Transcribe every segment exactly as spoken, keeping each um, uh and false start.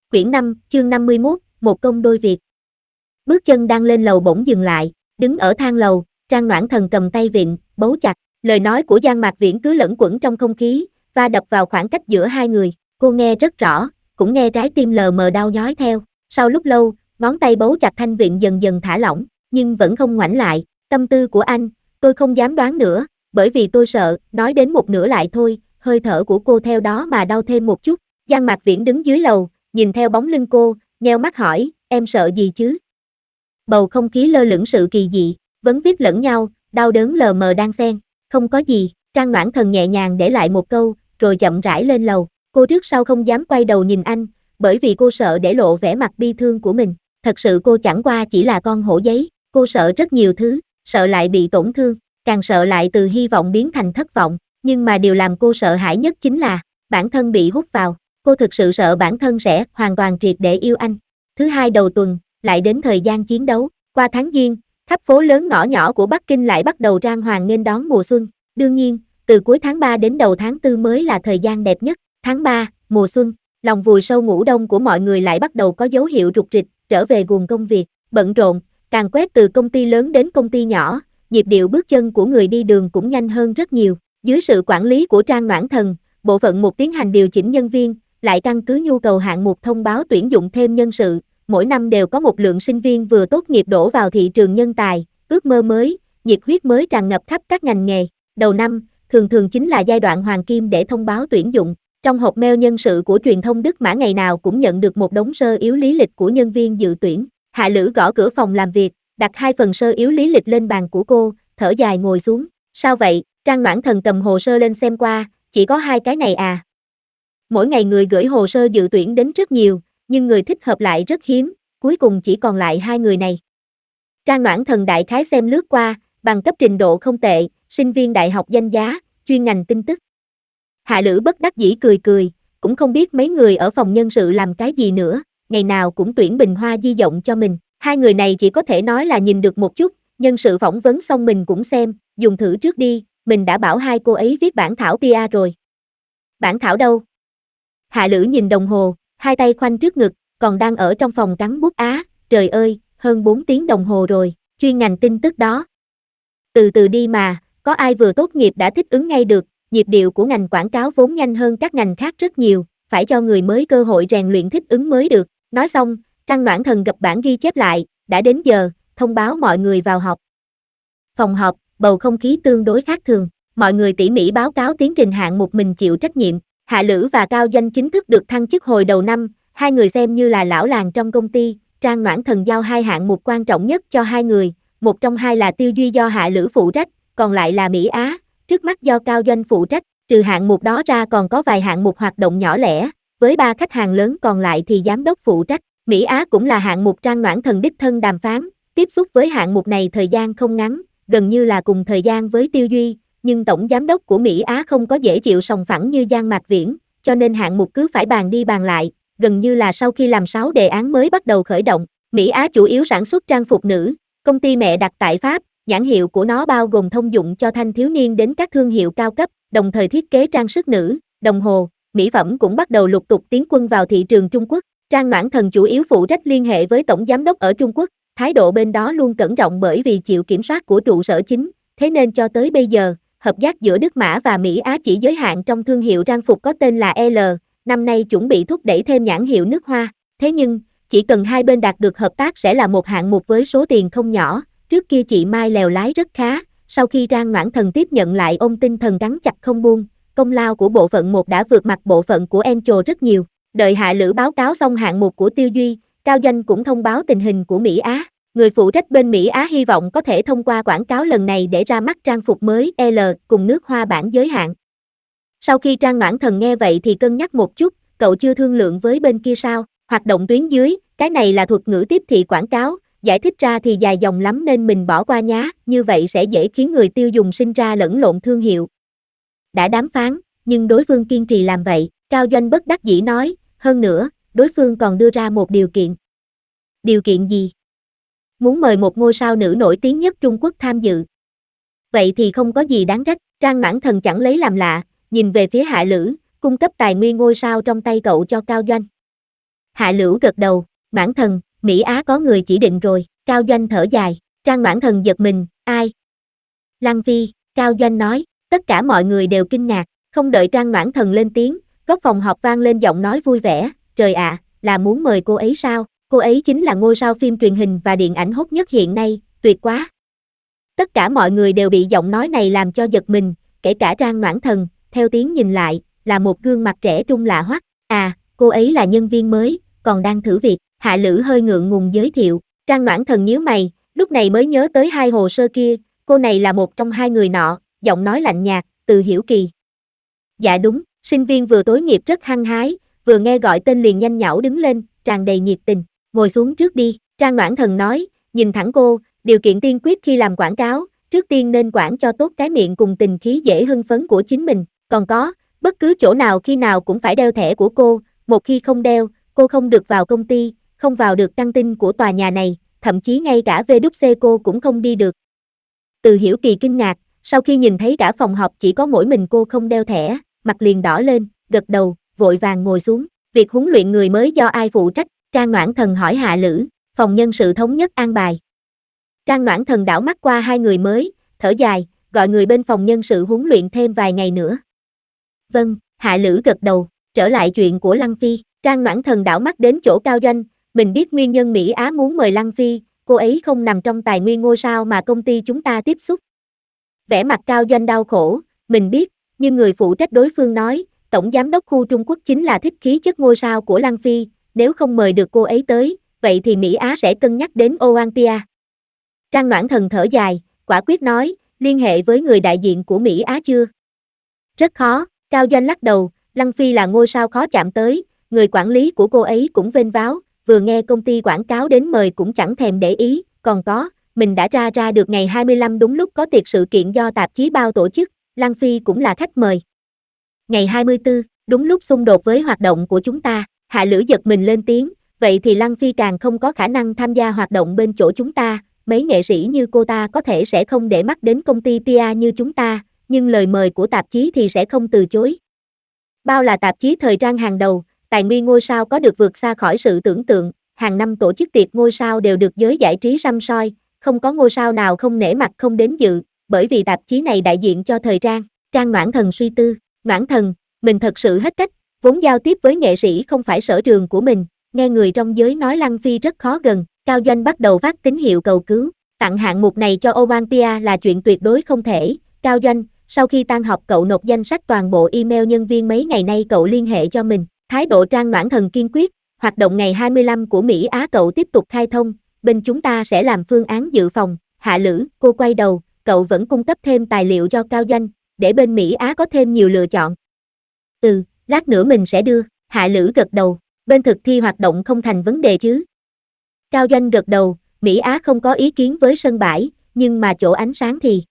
Quyển năm, chương năm mươi mốt, một công đôi việc. Bước chân đang lên lầu bỗng dừng lại, đứng ở thang lầu, Trang Noãn Thần cầm tay vịn, bấu chặt. Lời nói của Giang Mạc Viễn cứ lẫn quẩn trong không khí, va đập vào khoảng cách giữa hai người. Cô nghe rất rõ, cũng nghe trái tim lờ mờ đau nhói theo. Sau lúc lâu, ngón tay bấu chặt thanh vịn dần dần thả lỏng, nhưng vẫn không ngoảnh lại. Tâm tư của anh, tôi không dám đoán nữa, bởi vì tôi sợ, nói đến một nửa lại thôi, hơi thở của cô theo đó mà đau thêm một chút. Giang Mạc Viễn đứng dưới lầu, nhìn theo bóng lưng cô, nheo mắt hỏi, em sợ gì chứ? Bầu không khí lơ lửng sự kỳ dị, vấn vít lẫn nhau, đau đớn lờ mờ đang xen. Không có gì, Trang Noãn Thần nhẹ nhàng để lại một câu, rồi chậm rãi lên lầu. Cô trước sau không dám quay đầu nhìn anh, bởi vì cô sợ để lộ vẻ mặt bi thương của mình. Thật sự cô chẳng qua chỉ là con hổ giấy, cô sợ rất nhiều thứ, sợ lại bị tổn thương, càng sợ lại từ hy vọng biến thành thất vọng. Nhưng mà điều làm cô sợ hãi nhất chính là, bản thân bị hút vào. Cô thực sự sợ bản thân sẽ hoàn toàn triệt để yêu anh. Thứ hai đầu tuần, lại đến thời gian chiến đấu. Qua tháng Giêng, khắp phố lớn ngõ nhỏ của Bắc Kinh lại bắt đầu trang hoàng nghênh đón mùa xuân. Đương nhiên, từ cuối tháng ba đến đầu tháng tư mới là thời gian đẹp nhất. Tháng ba, mùa xuân, lòng vùi sâu ngủ đông của mọi người lại bắt đầu có dấu hiệu rục rịch, trở về guồng công việc, bận rộn, càng quét từ công ty lớn đến công ty nhỏ, nhịp điệu bước chân của người đi đường cũng nhanh hơn rất nhiều. Dưới sự quản lý của Trang Noãn Thần, bộ phận một tiến hành điều chỉnh nhân viên, lại căn cứ nhu cầu hạng mục thông báo tuyển dụng thêm nhân sự, mỗi năm đều có một lượng sinh viên vừa tốt nghiệp đổ vào thị trường nhân tài, ước mơ mới, nhiệt huyết mới tràn ngập khắp các ngành nghề. Đầu năm, thường thường chính là giai đoạn hoàng kim để thông báo tuyển dụng. Trong hộp mail nhân sự của truyền thông Đức Mã ngày nào cũng nhận được một đống sơ yếu lý lịch của nhân viên dự tuyển. Hạ Lữ gõ cửa phòng làm việc, đặt hai phần sơ yếu lý lịch lên bàn của cô, thở dài ngồi xuống. Sao vậy? Trang Noãn Thần cầm hồ sơ lên xem qua, chỉ có hai cái này à? Mỗi ngày người gửi hồ sơ dự tuyển đến rất nhiều, nhưng người thích hợp lại rất hiếm, cuối cùng chỉ còn lại hai người này. Trang Noãn Thần đại khái xem lướt qua, bằng cấp trình độ không tệ, sinh viên đại học danh giá, chuyên ngành tin tức. Hạ Lữ bất đắc dĩ cười cười, cũng không biết mấy người ở phòng nhân sự làm cái gì nữa, ngày nào cũng tuyển bình hoa di động cho mình. Hai người này chỉ có thể nói là nhìn được một chút, nhân sự phỏng vấn xong mình cũng xem, dùng thử trước đi, mình đã bảo hai cô ấy viết bản thảo pê e rồi. Bản thảo đâu? Hạ Lữ nhìn đồng hồ, hai tay khoanh trước ngực, còn đang ở trong phòng cắn bút á, trời ơi, hơn bốn tiếng đồng hồ rồi, chuyên ngành tin tức đó. Từ từ đi mà, có ai vừa tốt nghiệp đã thích ứng ngay được, nhịp điệu của ngành quảng cáo vốn nhanh hơn các ngành khác rất nhiều, phải cho người mới cơ hội rèn luyện thích ứng mới được. Nói xong, Trang Noãn Thần gập bản ghi chép lại, đã đến giờ, thông báo mọi người vào họp. Phòng họp, bầu không khí tương đối khác thường, mọi người tỉ mỉ báo cáo tiến trình hạng mục mình chịu trách nhiệm. Hạ Lữ và Cao Doanh chính thức được thăng chức hồi đầu năm, hai người xem như là lão làng trong công ty. Trang Noãn Thần giao hai hạng mục quan trọng nhất cho hai người, một trong hai là tiêu duy do Hạ Lữ phụ trách, còn lại là Mỹ Á, trước mắt do Cao Doanh phụ trách. Trừ hạng mục đó ra còn có vài hạng mục hoạt động nhỏ lẻ, với ba khách hàng lớn còn lại thì giám đốc phụ trách. Mỹ Á cũng là hạng mục Trang Noãn Thần đích thân đàm phán, tiếp xúc với hạng mục này thời gian không ngắn, gần như là cùng thời gian với Tiêu Duy, nhưng tổng giám đốc của Mỹ Á không có dễ chịu sòng phẳng như Giang Mạc Viễn, cho nên hạng mục cứ phải bàn đi bàn lại, gần như là sau khi làm sáu đề án mới bắt đầu khởi động. Mỹ Á chủ yếu sản xuất trang phục nữ, công ty mẹ đặt tại Pháp, nhãn hiệu của nó bao gồm thông dụng cho thanh thiếu niên đến các thương hiệu cao cấp, đồng thời thiết kế trang sức nữ, đồng hồ, mỹ phẩm cũng bắt đầu lục tục tiến quân vào thị trường Trung Quốc. Trang Noãn Thần chủ yếu phụ trách liên hệ với tổng giám đốc ở Trung Quốc, thái độ bên đó luôn cẩn trọng bởi vì chịu kiểm soát của trụ sở chính, thế nên cho tới bây giờ, hợp tác giữa Đức Mã và Mỹ Á chỉ giới hạn trong thương hiệu trang phục có tên là L, năm nay chuẩn bị thúc đẩy thêm nhãn hiệu nước Hoa, thế nhưng, chỉ cần hai bên đạt được hợp tác sẽ là một hạng mục với số tiền không nhỏ. Trước kia chị Mai lèo lái rất khá, sau khi Trang Noãn Thần tiếp nhận lại ôm tinh thần cắn chặt không buông, công lao của bộ phận một đã vượt mặt bộ phận của Encho rất nhiều. Đợi Hạ Lữ báo cáo xong hạng mục của Tiêu Duy, Cao Doanh cũng thông báo tình hình của Mỹ Á. Người phụ trách bên Mỹ Á hy vọng có thể thông qua quảng cáo lần này để ra mắt trang phục mới L cùng nước Hoa bản giới hạn. Sau khi Trang Noãn Thần nghe vậy thì cân nhắc một chút, cậu chưa thương lượng với bên kia sao? Hoạt động tuyến dưới, cái này là thuật ngữ tiếp thị quảng cáo, giải thích ra thì dài dòng lắm nên mình bỏ qua nhá, như vậy sẽ dễ khiến người tiêu dùng sinh ra lẫn lộn thương hiệu. Đã đàm phán, nhưng đối phương kiên trì làm vậy, Cao Doanh bất đắc dĩ nói, hơn nữa, đối phương còn đưa ra một điều kiện. Điều kiện gì? Muốn mời một ngôi sao nữ nổi tiếng nhất Trung Quốc tham dự. Vậy thì không có gì đáng trách, Trang Noãn Thần chẳng lấy làm lạ, nhìn về phía Hạ Lữ, cung cấp tài nguyên ngôi sao trong tay cậu cho Cao Doanh. Hạ Lữ gật đầu, Noãn Thần, Mỹ Á có người chỉ định rồi, Cao Doanh thở dài, Trang Noãn Thần giật mình, ai? Lăng Phi, Cao Doanh nói, tất cả mọi người đều kinh ngạc, không đợi Trang Noãn Thần lên tiếng, góc phòng họp vang lên giọng nói vui vẻ, trời ạ, là muốn mời cô ấy sao? Cô ấy chính là ngôi sao phim truyền hình và điện ảnh hot nhất hiện nay, tuyệt quá. Tất cả mọi người đều bị giọng nói này làm cho giật mình, kể cả Trang Noãn Thần, theo tiếng nhìn lại, là một gương mặt trẻ trung lạ hoắc, à, cô ấy là nhân viên mới, còn đang thử việc, Hạ Lữ hơi ngượng ngùng giới thiệu, Trang Noãn Thần nhíu mày, lúc này mới nhớ tới hai hồ sơ kia, cô này là một trong hai người nọ, giọng nói lạnh nhạt, Từ Hiểu Kỳ. Dạ đúng, sinh viên vừa tối nghiệp rất hăng hái, vừa nghe gọi tên liền nhanh nhảu đứng lên, tràn đầy nhiệt tình, ngồi xuống trước đi, Trang Noãn Thần nói, nhìn thẳng cô, điều kiện tiên quyết khi làm quảng cáo, trước tiên nên quản cho tốt cái miệng cùng tình khí dễ hưng phấn của chính mình, còn có, bất cứ chỗ nào khi nào cũng phải đeo thẻ của cô, một khi không đeo, cô không được vào công ty, không vào được căng tin của tòa nhà này, thậm chí ngay cả vê kép xê cô cũng không đi được. Từ Hiểu Kỳ kinh ngạc, sau khi nhìn thấy cả phòng họp chỉ có mỗi mình cô không đeo thẻ, mặt liền đỏ lên, gật đầu, vội vàng ngồi xuống, việc huấn luyện người mới do ai phụ trách, Trang Noãn Thần hỏi Hạ Lữ, phòng nhân sự thống nhất an bài. Trang Noãn Thần đảo mắt qua hai người mới, thở dài, gọi người bên phòng nhân sự huấn luyện thêm vài ngày nữa. Vâng, Hạ Lữ gật đầu, trở lại chuyện của Lăng Phi, Trang Noãn Thần đảo mắt đến chỗ Cao Doanh, mình biết nguyên nhân Mỹ Á muốn mời Lăng Phi, cô ấy không nằm trong tài nguyên ngôi sao mà công ty chúng ta tiếp xúc. Vẻ mặt Cao Doanh đau khổ, mình biết, nhưng người phụ trách đối phương nói, Tổng Giám đốc khu Trung Quốc chính là thích khí chất ngôi sao của Lăng Phi, nếu không mời được cô ấy tới, vậy thì Mỹ Á sẽ cân nhắc đến Olympia. Trang Noãn Thần thở dài, quả quyết nói, liên hệ với người đại diện của Mỹ Á chưa? Rất khó, Cao Doanh lắc đầu, Lăng Phi là ngôi sao khó chạm tới, người quản lý của cô ấy cũng vênh váo, vừa nghe công ty quảng cáo đến mời cũng chẳng thèm để ý, còn có, mình đã ra ra được ngày hai mươi lăm đúng lúc có tiệc sự kiện do tạp chí bao tổ chức, Lăng Phi cũng là khách mời. Ngày hai mươi tư, đúng lúc xung đột với hoạt động của chúng ta, Hạ Lữ giật mình lên tiếng, vậy thì Lăng Phi càng không có khả năng tham gia hoạt động bên chỗ chúng ta, mấy nghệ sĩ như cô ta có thể sẽ không để mắt đến công ty pê e như chúng ta, nhưng lời mời của tạp chí thì sẽ không từ chối. Bao là tạp chí thời trang hàng đầu, tài nguyên ngôi sao có được vượt xa khỏi sự tưởng tượng, hàng năm tổ chức tiệc ngôi sao đều được giới giải trí săm soi, không có ngôi sao nào không nể mặt không đến dự, bởi vì tạp chí này đại diện cho thời trang. Trang Noãn Thần suy tư, Noãn Thần, mình thật sự hết cách, vốn giao tiếp với nghệ sĩ không phải sở trường của mình, nghe người trong giới nói Lăng Phi rất khó gần, Cao Doanh bắt đầu phát tín hiệu cầu cứu, tặng hạng mục này cho Olympia là chuyện tuyệt đối không thể, Cao Doanh, sau khi tan học cậu nộp danh sách toàn bộ email nhân viên mấy ngày nay cậu liên hệ cho mình, thái độ Trang Noãn Thần kiên quyết, hoạt động ngày hai mươi lăm của Mỹ Á cậu tiếp tục khai thông, bên chúng ta sẽ làm phương án dự phòng, Hạ Lữ, cô quay đầu, cậu vẫn cung cấp thêm tài liệu cho Cao Doanh, để bên Mỹ Á có thêm nhiều lựa chọn. Ừ, lát nữa mình sẽ đưa, Hạ Lữ gật đầu, bên thực thi hoạt động không thành vấn đề chứ. Cao Doanh gật đầu, Mỹ Á không có ý kiến với sân bãi, nhưng mà chỗ ánh sáng thì.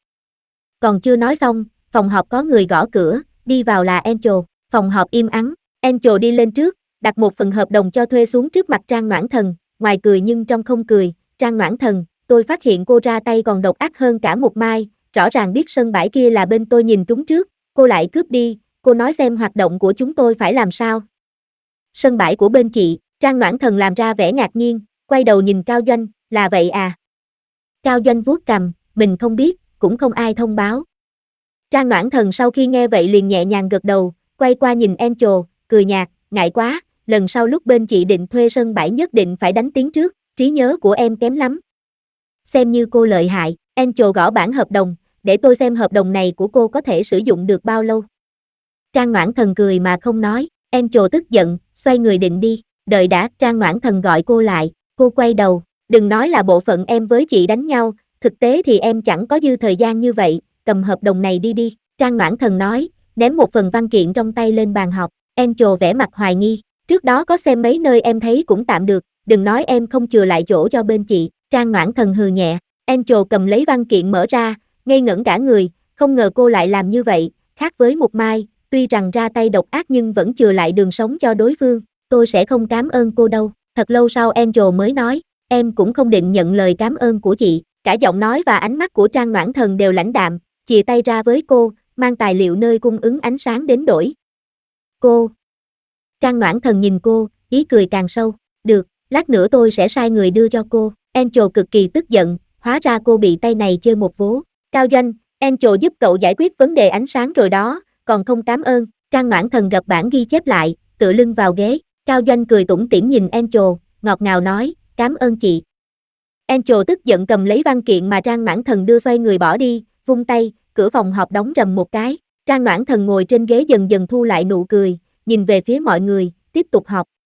Còn chưa nói xong, phòng họp có người gõ cửa, đi vào là Angel, phòng họp im ắng, Angel đi lên trước, đặt một phần hợp đồng cho thuê xuống trước mặt Trang Noãn Thần, ngoài cười nhưng trong không cười, Trang Noãn Thần, tôi phát hiện cô ra tay còn độc ác hơn cả một mai, rõ ràng biết sân bãi kia là bên tôi nhìn trúng trước, cô lại cướp đi, cô nói xem hoạt động của chúng tôi phải làm sao. Sân bãi của bên chị, Trang Noãn Thần làm ra vẻ ngạc nhiên, quay đầu nhìn Cao Doanh, là vậy à? Cao Doanh vuốt cằm, mình không biết, cũng không ai thông báo. Trang Noãn Thần sau khi nghe vậy liền nhẹ nhàng gật đầu, quay qua nhìn Angel, cười nhạt, ngại quá, lần sau lúc bên chị định thuê sân bãi nhất định phải đánh tiếng trước, trí nhớ của em kém lắm. Xem như cô lợi hại, Angel gõ bản hợp đồng, để tôi xem hợp đồng này của cô có thể sử dụng được bao lâu. Trang Noãn Thần cười mà không nói, Angel tức giận, xoay người định đi, đợi đã, Trang Noãn Thần gọi cô lại, cô quay đầu, đừng nói là bộ phận em với chị đánh nhau, thực tế thì em chẳng có dư thời gian như vậy, cầm hợp đồng này đi đi, Trang Noãn Thần nói, ném một phần văn kiện trong tay lên bàn họp, Angel vẻ mặt hoài nghi, trước đó có xem mấy nơi em thấy cũng tạm được, đừng nói em không chừa lại chỗ cho bên chị, Trang Noãn Thần hừ nhẹ, Angel cầm lấy văn kiện mở ra, ngây ngẩn cả người, không ngờ cô lại làm như vậy, khác với một mai, tuy rằng ra tay độc ác nhưng vẫn chừa lại đường sống cho đối phương, tôi sẽ không cảm ơn cô đâu, thật lâu sau Angel mới nói, em cũng không định nhận lời cảm ơn của chị, cả giọng nói và ánh mắt của Trang Noãn Thần đều lãnh đạm, chìa tay ra với cô, mang tài liệu nơi cung ứng ánh sáng đến đổi. Cô. Trang Noãn Thần nhìn cô, ý cười càng sâu. Được, lát nữa tôi sẽ sai người đưa cho cô. Angel cực kỳ tức giận, hóa ra cô bị tay này chơi một vố. Cao Doanh, Angel giúp cậu giải quyết vấn đề ánh sáng rồi đó, còn không cảm ơn. Trang Noãn Thần gập bản ghi chép lại, tựa lưng vào ghế. Cao Doanh cười tủm tỉm nhìn Angel, ngọt ngào nói, cảm ơn chị. Angel tức giận cầm lấy văn kiện mà Trang Noãn Thần đưa xoay người bỏ đi, vung tay, cửa phòng họp đóng rầm một cái. Trang Noãn Thần ngồi trên ghế dần dần thu lại nụ cười, nhìn về phía mọi người, tiếp tục họp.